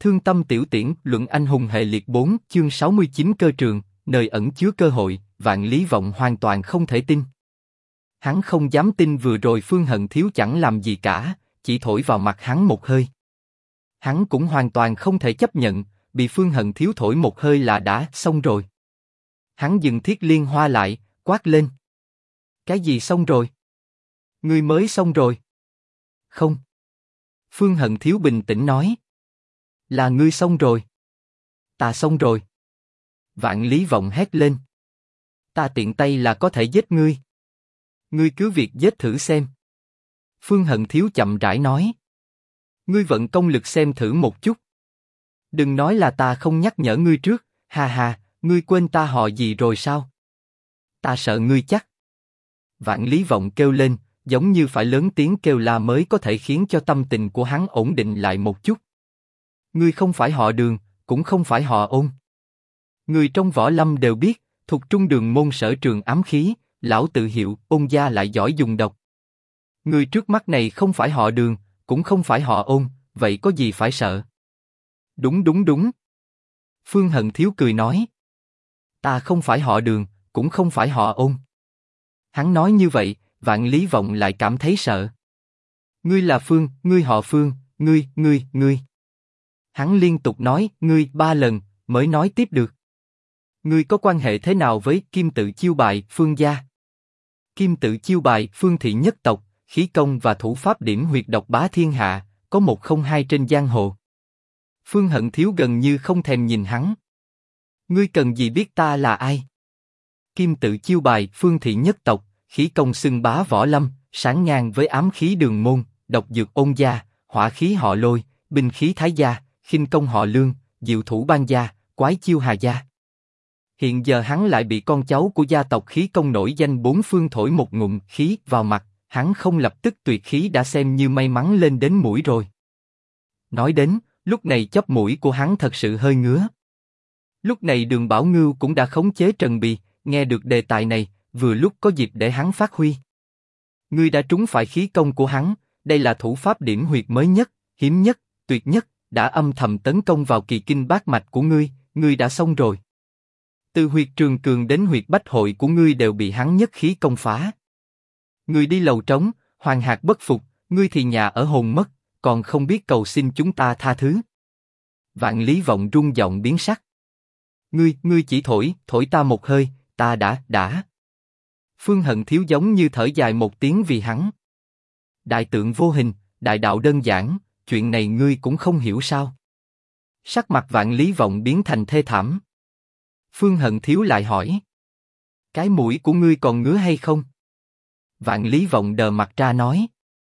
Thương tâm tiểu tiễn, luận anh hùng hệ liệt 4, chương 69 cơ trường, nơi ẩn chứa cơ hội, Vạn Lý Vọng hoàn toàn không thể tin. Hắn không dám tin vừa rồi Phương Hận Thiếu chẳng làm gì cả, chỉ thổi vào mặt hắn một hơi. Hắn cũng hoàn toàn không thể chấp nhận, bị Phương Hận Thiếu thổi một hơi là đã xong rồi. Hắn dừng Thiết Liên Hoa lại, quát lên. Cái gì xong rồi? Ngươi mới xong rồi. Không. Phương Hận Thiếu bình tĩnh nói. Là ngươi xong rồi. Ta xong rồi. Vạn Lý Vọng hét lên. Ta tiện tay là có thể giết ngươi. Ngươi cứ việc giết thử xem. Phương Hận Thiếu chậm rãi nói. Ngươi vận công lực xem thử một chút. Đừng nói là ta không nhắc nhở ngươi trước, ha ha, ngươi quên ta họ gì rồi sao? Ta sợ ngươi chắc. Vạn Lý Vọng kêu lên, giống như phải lớn tiếng kêu la mới có thể khiến cho tâm tình của hắn ổn định lại một chút. Ngươi không phải họ Đường, cũng không phải họ Ôn. Người trong võ lâm đều biết, thuộc trung đường môn sở trường ám khí, lão tự hiệu Ôn gia lại giỏi dùng độc. Người trước mắt này không phải họ Đường, cũng không phải họ Ôn, vậy có gì phải sợ? Đúng đúng đúng. Phương Hận Thiếu cười nói. Ta không phải họ Đường, cũng không phải họ Ôn. Hắn nói như vậy, Vạn Lý Vọng lại cảm thấy sợ. Ngươi là Phương, ngươi họ Phương, ngươi. Hắn liên tục nói ngươi 3 lần, mới nói tiếp được. Ngươi có quan hệ thế nào với Kim Tự Chiêu Bài, Phương gia? Kim Tự Chiêu Bài, Phương thị nhất tộc, khí công và thủ pháp điểm huyệt độc bá thiên hạ, có một không hai trên giang hồ. Phương Hận Thiếu gần như không thèm nhìn hắn. Ngươi cần gì biết ta là ai? Kim Tự Chiêu Bài, Phương thị nhất tộc, khí công xưng bá võ lâm, sáng ngang với ám khí Đường môn, độc dược Ôn gia, hỏa khí họ Lôi, binh khí Thái gia, khinh công họ Lương, diệu thủ Ban gia, quái chiêu Hà gia. Hiện giờ hắn lại bị con cháu của gia tộc khí công nổi danh bốn phương thổi một ngụm khí vào mặt, hắn không lập tức tuyệt khí đã xem như may mắn lên đến mũi rồi. Nói đến, lúc này chóp mũi của hắn thật sự hơi ngứa. Lúc này Đường Bảo Ngưu cũng đã khống chế Trần Bì, nghe được đề tài này, vừa lúc có dịp để hắn phát huy. Ngươi đã trúng phải khí công của hắn, đây là thủ pháp điểm huyệt mới nhất, hiếm nhất, tuyệt nhất, đã âm thầm tấn công vào kỳ kinh bát mạch của ngươi, ngươi đã xong rồi. Từ huyệt Trường Cường đến huyệt Bách Hội của ngươi đều bị hắn nhất khí công phá. Ngươi đi lầu trống, hoàng hạt bất phục, ngươi thì nhà ở hồn mất, còn không biết cầu xin chúng ta tha thứ. Vạn Lý Vọng rung giọng biến sắc. Ngươi chỉ thổi ta một hơi, ta đã. Phương Hận Thiếu giống như thở dài một tiếng vì hắn. Đại tượng vô hình, đại đạo đơn giản, chuyện này ngươi cũng không hiểu sao? Sắc mặt Vạn Lý Vọng biến thành thê thảm. Phương Hận Thiếu lại hỏi. Cái mũi của ngươi còn ngứa hay không? Vạn Lý Vọng đờ mặt ra nói.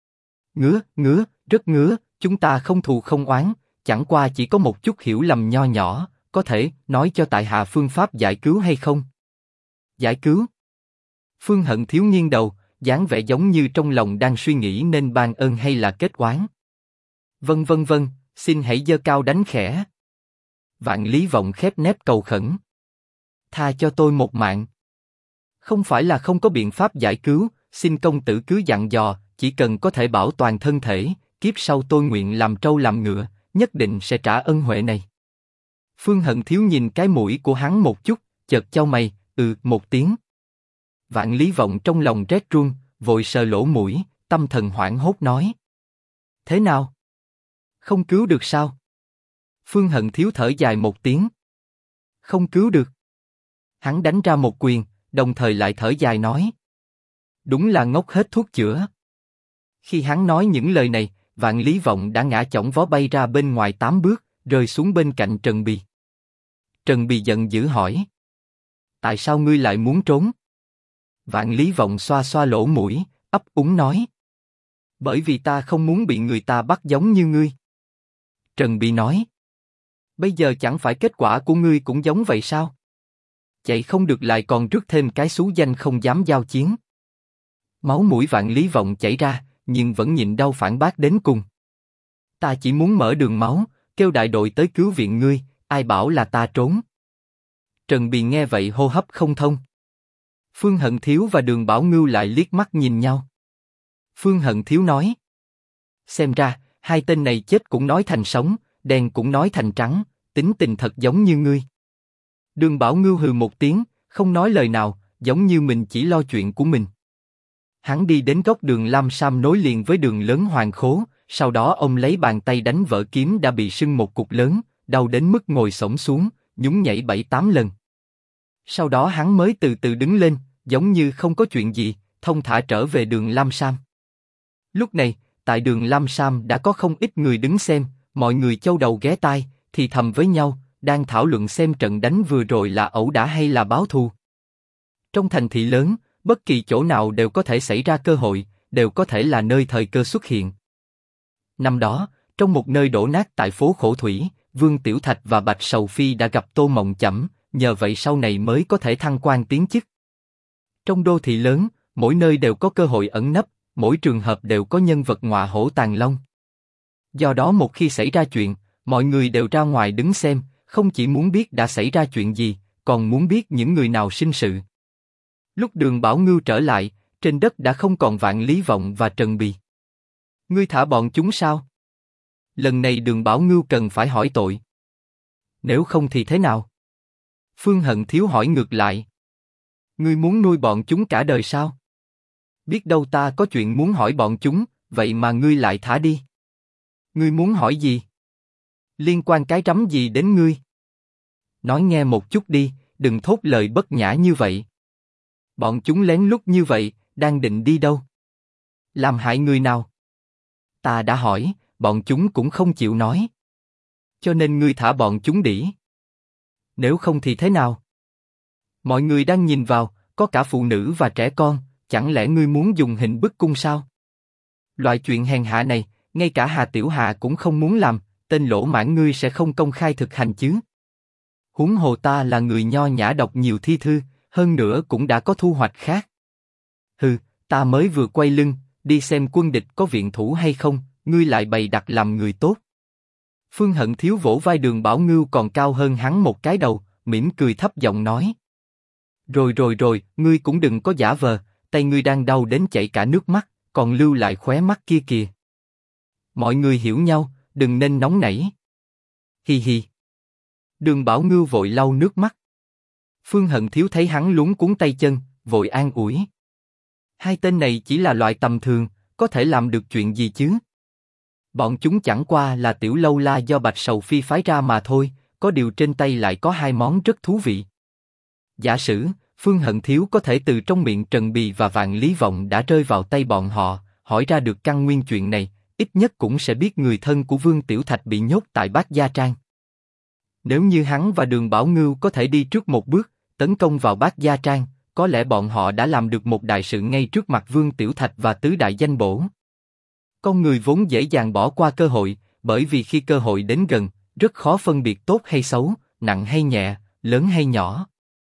Ngứa, rất ngứa, chúng ta không thù không oán, chẳng qua chỉ có một chút hiểu lầm nho nhỏ, có thể nói cho tại hạ phương pháp giải cứu hay không? Giải cứu? Phương Hận Thiếu nghiêng đầu, dáng vẻ giống như trong lòng đang suy nghĩ nên ban ơn hay là kết oán. Vâng, xin hãy giơ cao đánh khẽ. Vạn Lý Vọng khép nép cầu khẩn. Tha cho tôi một mạng. Không phải là không có biện pháp giải cứu, xin công tử cứ dặn dò, chỉ cần có thể bảo toàn thân thể, kiếp sau tôi nguyện làm trâu làm ngựa, nhất định sẽ trả ân huệ này. Phương Hận Thiếu nhìn cái mũi của hắn một chút, chợt chau mày, một tiếng. Vạn Lý Vọng trong lòng rét run, vội sờ lỗ mũi, tâm thần hoảng hốt nói. Thế nào? Không cứu được sao? Phương Hận Thiếu thở dài một tiếng. Không cứu được. Hắn đánh ra một quyền, đồng thời lại thở dài nói. Đúng là ngốc hết thuốc chữa. Khi hắn nói những lời này, Vạn Lý Vọng đã ngã chỏng vó bay ra bên ngoài 8 bước, rơi xuống bên cạnh Trần Bì. Trần Bì giận dữ hỏi. Tại sao ngươi lại muốn trốn? Vạn Lý Vọng xoa xoa lỗ mũi, ấp úng nói. Bởi vì ta không muốn bị người ta bắt giống như ngươi. Trần Bì nói. Bây giờ chẳng phải kết quả của ngươi cũng giống vậy sao? Chạy không được lại còn rước thêm cái xú danh không dám giao chiến. Máu mũi Vạn Lý Vọng chảy ra, nhưng vẫn nhịn đau phản bác đến cùng. Ta chỉ muốn mở đường máu, kêu đại đội tới cứu viện ngươi, ai bảo là ta trốn. Trần Bì nghe vậy hô hấp không thông. Phương Hận Thiếu và Đường Bảo Ngưu lại liếc mắt nhìn nhau. Phương Hận Thiếu nói. Xem ra, hai tên này chết cũng nói thành sống, đen cũng nói thành trắng, tính tình thật giống như ngươi. Đường Bảo Ngưu hừ một tiếng, không nói lời nào, giống như mình chỉ lo chuyện của mình. Hắn đi đến góc đường Lam Sam nối liền với đường lớn Hoàng Khố, sau đó ông lấy bàn tay đánh vỡ kiếm đã bị sưng một cục lớn, đau đến mức ngồi xổm xuống, nhún nhảy 7-8 lần. Sau đó hắn mới từ từ đứng lên, giống như không có chuyện gì, thông thả trở về đường Lam Sam. Lúc này, tại đường Lam Sam đã có không ít người đứng xem, mọi người châu đầu ghé tai, thì thầm với nhau, đang thảo luận xem trận đánh vừa rồi là ẩu đả hay là báo thù. Trong thành thị lớn, bất kỳ chỗ nào đều có thể xảy ra cơ hội, đều có thể là nơi thời cơ xuất hiện. Năm đó, trong một nơi đổ nát tại phố Khổ Thủy, Vương Tiểu Thạch và Bạch Sầu Phi đã gặp Tô Mộng Chẩm, nhờ vậy sau này mới có thể thăng quan tiến chức. Trong đô thị lớn, mỗi nơi đều có cơ hội ẩn nấp, mỗi trường hợp đều có nhân vật ngọa hổ tàng long. Do đó một khi xảy ra chuyện, mọi người đều ra ngoài đứng xem, không chỉ muốn biết đã xảy ra chuyện gì, còn muốn biết những người nào sinh sự. Lúc Đường Bảo Ngưu trở lại, trên đất đã không còn Vạn Lý Vọng và Trần Bì. Ngươi thả bọn chúng sao? Lần này Đường Bảo Ngưu cần phải hỏi tội. Nếu không thì thế nào? Phương Hận Thiếu hỏi ngược lại. Ngươi muốn nuôi bọn chúng cả đời sao? Biết đâu ta có chuyện muốn hỏi bọn chúng, vậy mà ngươi lại thả đi. Ngươi muốn hỏi gì? Liên quan cái rắm gì đến ngươi? Nói nghe một chút đi, đừng thốt lời bất nhã như vậy. Bọn chúng lén lút như vậy, đang định đi đâu? Làm hại người nào? Ta đã hỏi, bọn chúng cũng không chịu nói. Cho nên ngươi thả bọn chúng đỉ. Nếu không thì thế nào? Mọi người đang nhìn vào, có cả phụ nữ và trẻ con, chẳng lẽ ngươi muốn dùng hình bức cung sao? Loại chuyện hèn hạ này, ngay cả Hà Tiểu Hà cũng không muốn làm, tên lỗ mãng ngươi sẽ không công khai thực hành chứ? Huống hồ ta là người nho nhã đọc nhiều thi thư, hơn nữa cũng đã có thu hoạch khác. Hừ, ta mới vừa quay lưng, đi xem quân địch có viện thủ hay không, ngươi lại bày đặt làm người tốt. Phương Hận Thiếu vỗ vai Đường Bảo Ngưu còn cao hơn hắn một cái đầu, mỉm cười thấp giọng nói. Rồi, ngươi cũng đừng có giả vờ, tay ngươi đang đau đến chảy cả nước mắt, còn lưu lại khóe mắt kia kìa. Mọi người hiểu nhau, đừng nên nóng nảy. Hi hi. Đường Bảo Ngưu vội lau nước mắt. Phương Hận Thiếu thấy hắn luống cuống tay chân, vội an ủi. Hai tên này chỉ là loại tầm thường, có thể làm được chuyện gì chứ? Bọn chúng chẳng qua là tiểu lâu la do Bạch Sầu Phi phái ra mà thôi, có điều trên tay lại có hai món rất thú vị. Giả sử, Phương Hận Thiếu có thể từ trong miệng Trần Bì và Vạn Lý Vọng đã rơi vào tay bọn họ, hỏi ra được căn nguyên chuyện này, ít nhất cũng sẽ biết người thân của Vương Tiểu Thạch bị nhốt tại Bát Gia Trang. Nếu như hắn và Đường Bảo Ngưu có thể đi trước một bước, tấn công vào Bát Gia Trang, có lẽ bọn họ đã làm được một đại sự ngay trước mặt Vương Tiểu Thạch và tứ đại danh bổ. Con người vốn dễ dàng bỏ qua cơ hội, bởi vì khi cơ hội đến gần, rất khó phân biệt tốt hay xấu, nặng hay nhẹ, lớn hay nhỏ.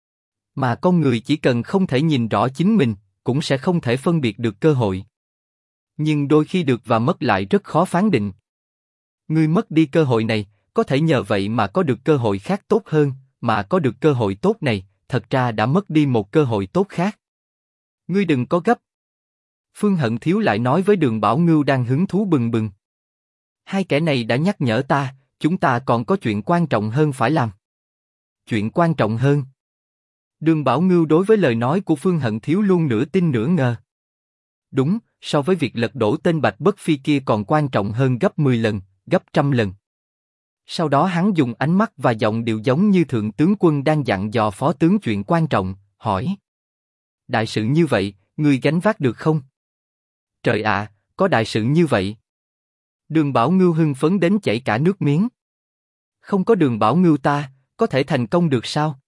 Mà con người chỉ cần không thể nhìn rõ chính mình, cũng sẽ không thể phân biệt được cơ hội. Nhưng đôi khi được và mất lại rất khó phán định. Ngươi mất đi cơ hội này, có thể nhờ vậy mà có được cơ hội khác tốt hơn, mà có được cơ hội tốt này, thật ra đã mất đi một cơ hội tốt khác. Ngươi đừng có gấp. Phương Hận Thiếu lại nói với Đường Bảo Ngưu đang hứng thú bừng bừng. Hai kẻ này đã nhắc nhở ta, chúng ta còn có chuyện quan trọng hơn phải làm. Chuyện quan trọng hơn? Đường Bảo Ngưu đối với lời nói của Phương Hận Thiếu luôn nửa tin nửa ngờ. Đúng, so với việc lật đổ tên Bạch Bất Phi kia còn quan trọng hơn gấp 10 lần, gấp 100 lần. Sau đó hắn dùng ánh mắt và giọng điệu giống như thượng tướng quân đang dặn dò phó tướng chuyện quan trọng, hỏi. Đại sự như vậy, ngươi gánh vác được không? Trời ạ, có đại sự như vậy. Đường Bảo Ngưu hưng phấn đến chảy cả nước miếng. Không có Đường Bảo Ngưu ta, có thể thành công được sao?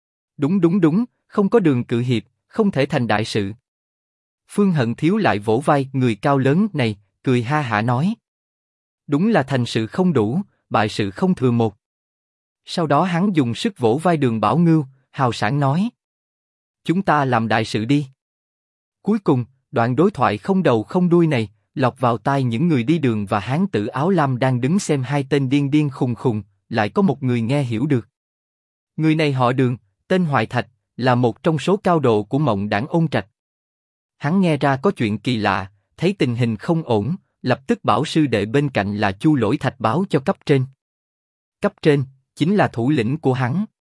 Đúng, không có Đường Cự Hiệp, không thể thành đại sự. Phương Hận Thiếu lại vỗ vai người cao lớn này, cười ha hả nói. Đúng là thành sự không đủ, bại sự không thừa một. Sau đó hắn dùng sức vỗ vai Đường Bảo Ngưu, hào sảng nói. Chúng ta làm đại sự đi. Cuối cùng, đoạn đối thoại không đầu không đuôi này, lọt vào tai những người đi đường và hán tử áo lam đang đứng xem hai tên điên điên khùng khùng, lại có một người nghe hiểu được. Người này họ Đường, tên Hoài Thạch, là một trong số cao độ của Mộng Đảng Ôn Trạch. Hắn nghe ra có chuyện kỳ lạ, thấy tình hình không ổn, lập tức bảo sư đệ bên cạnh là Chu Lỗi Thạch báo cho cấp trên. Cấp trên, chính là thủ lĩnh của hắn.